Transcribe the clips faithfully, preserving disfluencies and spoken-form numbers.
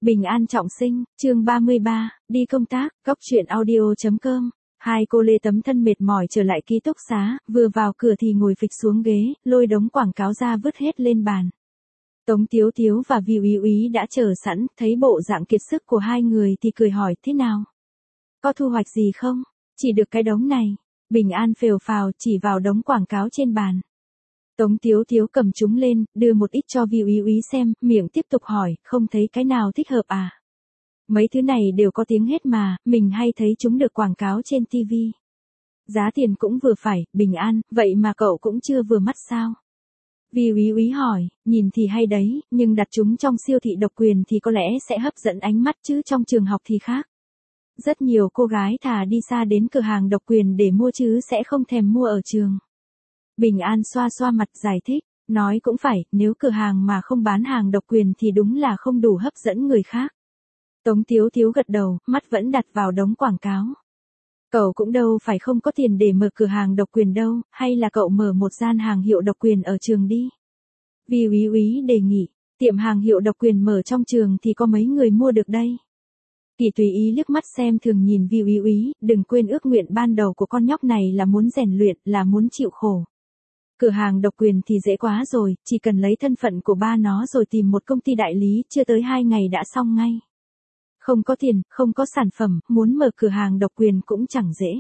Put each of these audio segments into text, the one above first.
Bình an trọng sinh, chương ba mươi ba, đi công tác, góc truyện audio.com. Hai cô lê tấm thân mệt mỏi trở lại ký túc xá, vừa vào cửa thì ngồi phịch xuống ghế, lôi đống quảng cáo ra vứt hết lên bàn. Tống Tiếu Tiếu và Vi Úy Úy đã chờ sẵn, thấy bộ dạng kiệt sức của hai người thì cười hỏi thế nào? Có thu hoạch gì không? Chỉ được cái đống này. Bình an phều phào chỉ vào đống quảng cáo trên bàn. Tống Tiếu Tiếu cầm chúng lên, đưa một ít cho Vi Úy Úy xem, miệng tiếp tục hỏi, không thấy cái nào thích hợp à? Mấy thứ này đều có tiếng hết mà, mình hay thấy chúng được quảng cáo trên ti vi. Giá tiền cũng vừa phải, Bình an, vậy mà cậu cũng chưa vừa mắt sao? Vi Úy Úy hỏi, nhìn thì hay đấy, nhưng đặt chúng trong siêu thị độc quyền thì có lẽ sẽ hấp dẫn ánh mắt chứ trong trường học thì khác. Rất nhiều cô gái thà đi xa đến cửa hàng độc quyền để mua chứ sẽ không thèm mua ở trường. Bình an xoa xoa mặt giải thích, nói cũng phải, nếu cửa hàng mà không bán hàng độc quyền thì đúng là không đủ hấp dẫn người khác. Tống Tiếu Tiếu gật đầu, mắt vẫn đặt vào đống quảng cáo. Cậu cũng đâu phải không có tiền để mở cửa hàng độc quyền đâu, hay là cậu mở một gian hàng hiệu độc quyền ở trường đi. Vi Úy Úy đề nghị, tiệm hàng hiệu độc quyền mở trong trường thì có mấy người mua được đây. Kỳ tùy ý liếc mắt xem thường nhìn Vi Úy Úy, đừng quên ước nguyện ban đầu của con nhóc này là muốn rèn luyện, là muốn chịu khổ. Cửa hàng độc quyền thì dễ quá rồi, chỉ cần lấy thân phận của ba nó rồi tìm một công ty đại lý, chưa tới hai ngày đã xong ngay. Không có tiền, không có sản phẩm, muốn mở cửa hàng độc quyền cũng chẳng dễ.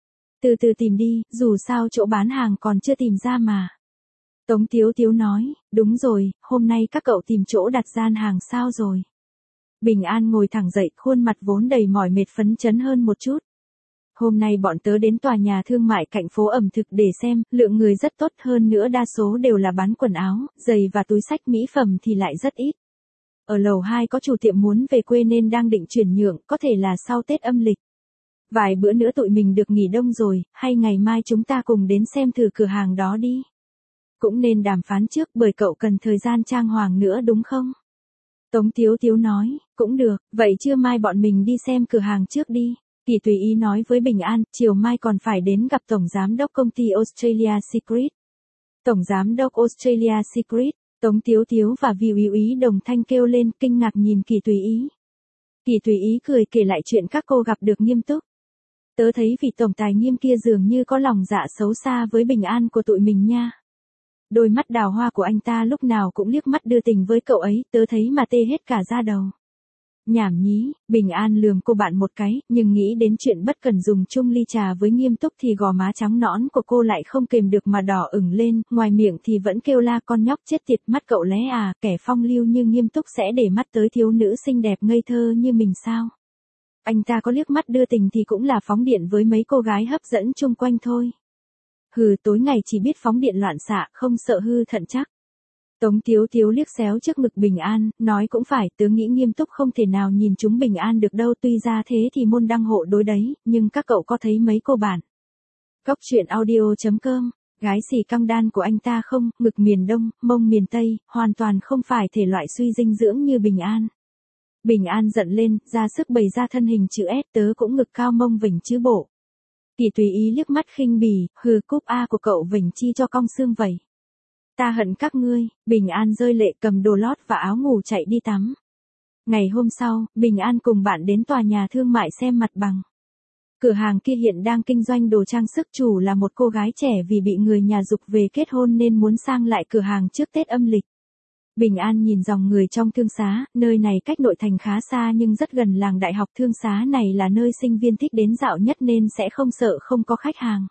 Từ từ tìm đi, dù sao chỗ bán hàng còn chưa tìm ra mà. Tống Tiếu Tiếu nói, đúng rồi, hôm nay các cậu tìm chỗ đặt gian hàng sao rồi? Bình an ngồi thẳng dậy, khuôn mặt vốn đầy mỏi mệt phấn chấn hơn một chút. Hôm nay bọn tớ đến tòa nhà thương mại cạnh phố ẩm thực để xem, lượng người rất tốt, hơn nữa đa số đều là bán quần áo, giày và túi xách mỹ phẩm thì lại rất ít. Ở lầu hai có chủ tiệm muốn về quê nên đang định chuyển nhượng, có thể là sau Tết âm lịch. Vài bữa nữa tụi mình được nghỉ đông rồi, hay ngày mai chúng ta cùng đến xem thử cửa hàng đó đi. Cũng nên đàm phán trước bởi cậu cần thời gian trang hoàng nữa đúng không? Tống Tiếu Tiếu nói, cũng được, vậy trưa mai bọn mình đi xem cửa hàng trước đi. Kỳ tùy ý nói với Bình an, chiều mai còn phải đến gặp Tổng Giám đốc công ty Australia Secret. Tổng Giám đốc Australia Secret, Tống Tiếu Tiếu và Vi Úy Úy đồng thanh kêu lên kinh ngạc nhìn Kỳ tùy ý. Kỳ tùy ý cười kể lại chuyện các cô gặp được nghiêm túc. Tớ thấy vị tổng tài nghiêm kia dường như có lòng dạ xấu xa với bình an của tụi mình nha. Đôi mắt đào hoa của anh ta lúc nào cũng liếc mắt đưa tình với cậu ấy, tớ thấy mà tê hết cả da đầu. Nhảm nhí, Bình an lườm cô bạn một cái, nhưng nghĩ đến chuyện bất cần dùng chung ly trà với nghiêm túc thì gò má trắng nõn của cô lại không kềm được mà đỏ ửng lên, ngoài miệng thì vẫn kêu la con nhóc chết tiệt, mắt cậu lé à, kẻ phong lưu như nghiêm túc sẽ để mắt tới thiếu nữ xinh đẹp ngây thơ như mình sao? Anh ta có liếc mắt đưa tình thì cũng là phóng điện với mấy cô gái hấp dẫn chung quanh thôi. Hừ, tối ngày chỉ biết phóng điện loạn xạ, không sợ hư thận chắc. Tống Tiếu Tiếu liếc xéo trước ngực Bình an, nói cũng phải, tớ nghĩ nghiêm túc không thể nào nhìn chúng Bình an được đâu, tuy ra thế thì môn đăng hộ đối đấy, nhưng các cậu có thấy mấy cô bạn. Góc truyện audio.com, gái xì căng đan của anh ta không, ngực miền Đông, mông miền Tây, hoàn toàn không phải thể loại suy dinh dưỡng như Bình an. Bình an giận lên, ra sức bày ra thân hình chữ S, tớ cũng ngực cao mông vểnh chứ bộ. Kỳ tùy ý liếc mắt khinh bỉ, hừ, cúp A của cậu vểnh chi cho cong xương vậy. Ta hận các ngươi. Bình an rơi lệ cầm đồ lót và áo ngủ chạy đi tắm. Ngày hôm sau, Bình an cùng bạn đến tòa nhà thương mại xem mặt bằng. Cửa hàng kia hiện đang kinh doanh đồ trang sức, chủ là một cô gái trẻ vì bị người nhà giục về kết hôn nên muốn sang lại cửa hàng trước Tết âm lịch. Bình an nhìn dòng người trong thương xá, nơi này cách nội thành khá xa nhưng rất gần làng đại học, thương xá này là nơi sinh viên thích đến dạo nhất nên sẽ không sợ không có khách hàng.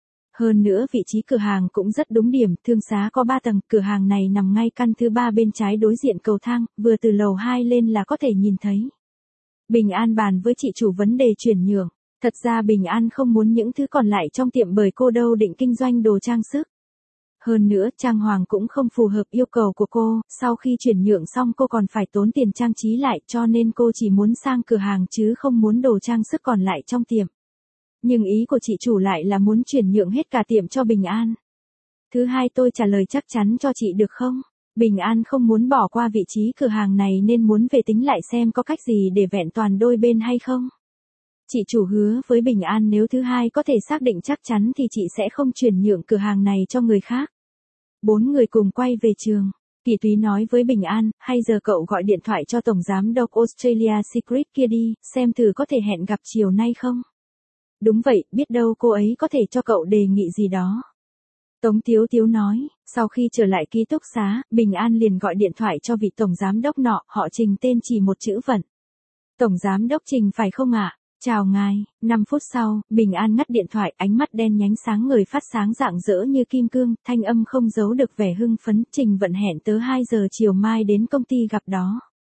Hơn nữa vị trí cửa hàng cũng rất đúng điểm, thương xá có ba tầng, cửa hàng này nằm ngay căn thứ ba bên trái đối diện cầu thang, vừa từ lầu hai lên là có thể nhìn thấy. Bình an bàn với chị chủ vấn đề chuyển nhượng, thật ra Bình an không muốn những thứ còn lại trong tiệm bởi cô đâu định kinh doanh đồ trang sức. Hơn nữa, trang hoàng cũng không phù hợp yêu cầu của cô, sau khi chuyển nhượng xong cô còn phải tốn tiền trang trí lại cho nên cô chỉ muốn sang cửa hàng chứ không muốn đồ trang sức còn lại trong tiệm. Nhưng ý của chị chủ lại là muốn chuyển nhượng hết cả tiệm cho Bình an. Thứ hai tôi trả lời chắc chắn cho chị được không? Bình an không muốn bỏ qua vị trí cửa hàng này nên muốn về tính lại xem có cách gì để vẹn toàn đôi bên hay không. Chị chủ hứa với Bình an nếu thứ hai có thể xác định chắc chắn thì chị sẽ không chuyển nhượng cửa hàng này cho người khác. Bốn người cùng quay về trường. Kỳ Túy nói với Bình An, hay giờ cậu gọi điện thoại cho Tổng Giám đốc Australia Secret kia đi, xem thử có thể hẹn gặp chiều nay không? Đúng vậy, biết đâu cô ấy có thể cho cậu đề nghị gì đó. Tống Tiếu Tiếu nói, sau khi trở lại ký túc xá, Bình An liền gọi điện thoại cho vị Tổng Giám đốc nọ, họ Trình tên chỉ một chữ Vận. Tổng Giám đốc Trình phải không ạ? Chào ngài, năm phút sau, Bình An ngắt điện thoại, ánh mắt đen nhánh sáng người phát sáng rạng rỡ như kim cương, thanh âm không giấu được vẻ hưng phấn, Trình Vận hẹn tới hai giờ chiều mai đến công ty gặp đó.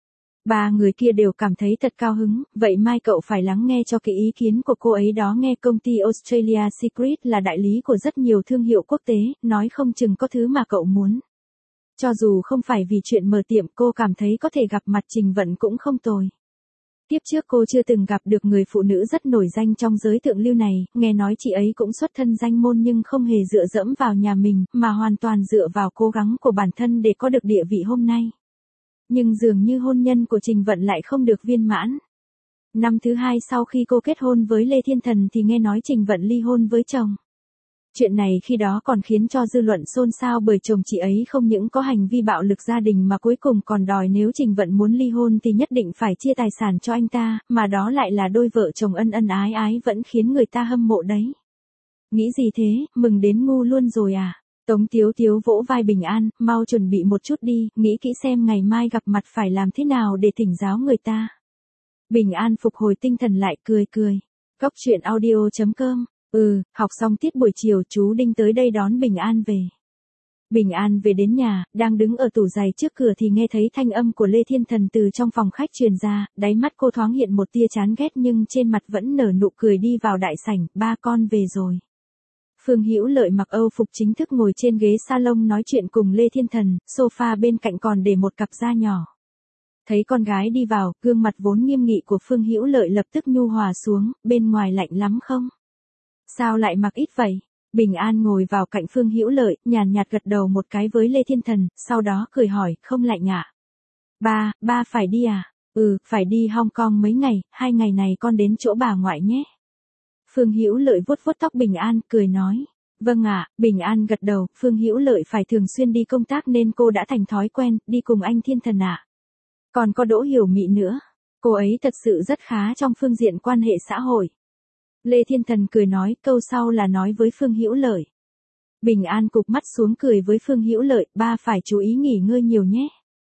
Ba người kia đều cảm thấy thật cao hứng, vậy mai cậu phải lắng nghe cho cái ý kiến của cô ấy đó nghe công ty Australia Secret là đại lý của rất nhiều thương hiệu quốc tế, nói không chừng có thứ mà cậu muốn. Cho dù không phải vì chuyện mở tiệm cô cảm thấy có thể gặp mặt Trình Vận cũng không tồi. Tiếp trước cô chưa từng gặp được người phụ nữ rất nổi danh trong giới thượng lưu này, nghe nói chị ấy cũng xuất thân danh môn nhưng không hề dựa dẫm vào nhà mình, mà hoàn toàn dựa vào cố gắng của bản thân để có được địa vị hôm nay. Nhưng dường như hôn nhân của Trình Vận lại không được viên mãn. Năm thứ hai sau khi cô kết hôn với Lê Thiên Thần thì nghe nói Trình Vận ly hôn với chồng. Chuyện này khi đó còn khiến cho dư luận xôn xao bởi chồng chị ấy không những có hành vi bạo lực gia đình mà cuối cùng còn đòi nếu Trình Vận muốn ly hôn thì nhất định phải chia tài sản cho anh ta, mà đó lại là đôi vợ chồng ân ân ái ái vẫn khiến người ta hâm mộ đấy. Nghĩ gì thế, mừng đến ngu luôn rồi à? Tống Tiếu Tiếu vỗ vai Bình An, mau chuẩn bị một chút đi, nghĩ kỹ xem ngày mai gặp mặt phải làm thế nào để thỉnh giáo người ta. Bình An phục hồi tinh thần lại cười cười. Góc truyện audio chấm com. Ừ, học xong tiết buổi chiều chú Đinh tới đây đón Bình An về. Bình An về đến nhà, đang đứng ở tủ giày trước cửa thì nghe thấy thanh âm của Lê Thiên Thần từ trong phòng khách truyền ra, đáy mắt cô thoáng hiện một tia chán ghét nhưng trên mặt vẫn nở nụ cười đi vào đại sảnh, ba con về rồi. Phương Hữu Lợi mặc Âu phục chính thức ngồi trên ghế salon nói chuyện cùng Lê Thiên Thần, sofa bên cạnh còn để một cặp da nhỏ. Thấy con gái đi vào, gương mặt vốn nghiêm nghị của Phương Hữu Lợi lập tức nhu hòa xuống, bên ngoài lạnh lắm không? Sao lại mặc ít vậy? Bình An ngồi vào cạnh Phương Hữu Lợi, nhàn nhạt gật đầu một cái với Lê Thiên Thần, sau đó cười hỏi, không lạnh ạ? Ba, ba phải đi à? Ừ, phải đi Hong Kong mấy ngày, hai ngày này con đến chỗ bà ngoại nhé. Phương Hữu Lợi vuốt vuốt tóc Bình An, cười nói. Vâng ạ, Bình An gật đầu, Phương Hữu Lợi phải thường xuyên đi công tác nên cô đã thành thói quen, đi cùng anh Thiên Thần ạ. Còn có Đỗ Hiểu Mị nữa. Cô ấy thật sự rất khá trong phương diện quan hệ xã hội. Lê Thiên Thần cười nói, câu sau là nói với Phương Hữu Lợi. Bình An cụp mắt xuống cười với Phương Hữu Lợi, ba phải chú ý nghỉ ngơi nhiều nhé.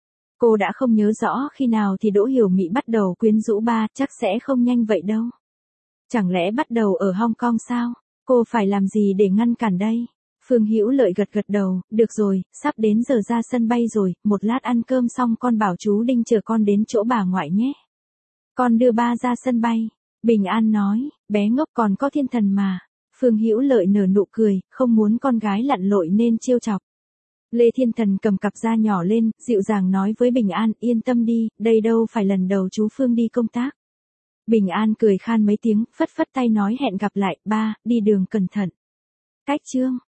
Cô đã không nhớ rõ khi nào thì Đỗ Hiểu Mị bắt đầu quyến rũ ba, chắc sẽ không nhanh vậy đâu. Chẳng lẽ bắt đầu ở Hong Kong sao? Cô phải làm gì để ngăn cản đây? Phương Hữu Lợi gật gật đầu, được rồi, sắp đến giờ ra sân bay rồi, một lát ăn cơm xong con bảo chú Đinh chờ con đến chỗ bà ngoại nhé. Con đưa ba ra sân bay. Bình An nói, bé ngốc còn có Thiên Thần mà. Phương Hữu Lợi nở nụ cười, không muốn con gái lặn lội nên trêu chọc. Lê Thiên Thần cầm cặp da nhỏ lên, dịu dàng nói với Bình An, yên tâm đi, đây đâu phải lần đầu chú Phương đi công tác. Bình An cười khan mấy tiếng, phất phất tay nói hẹn gặp lại, ba, đi đường cẩn thận. Cách chương.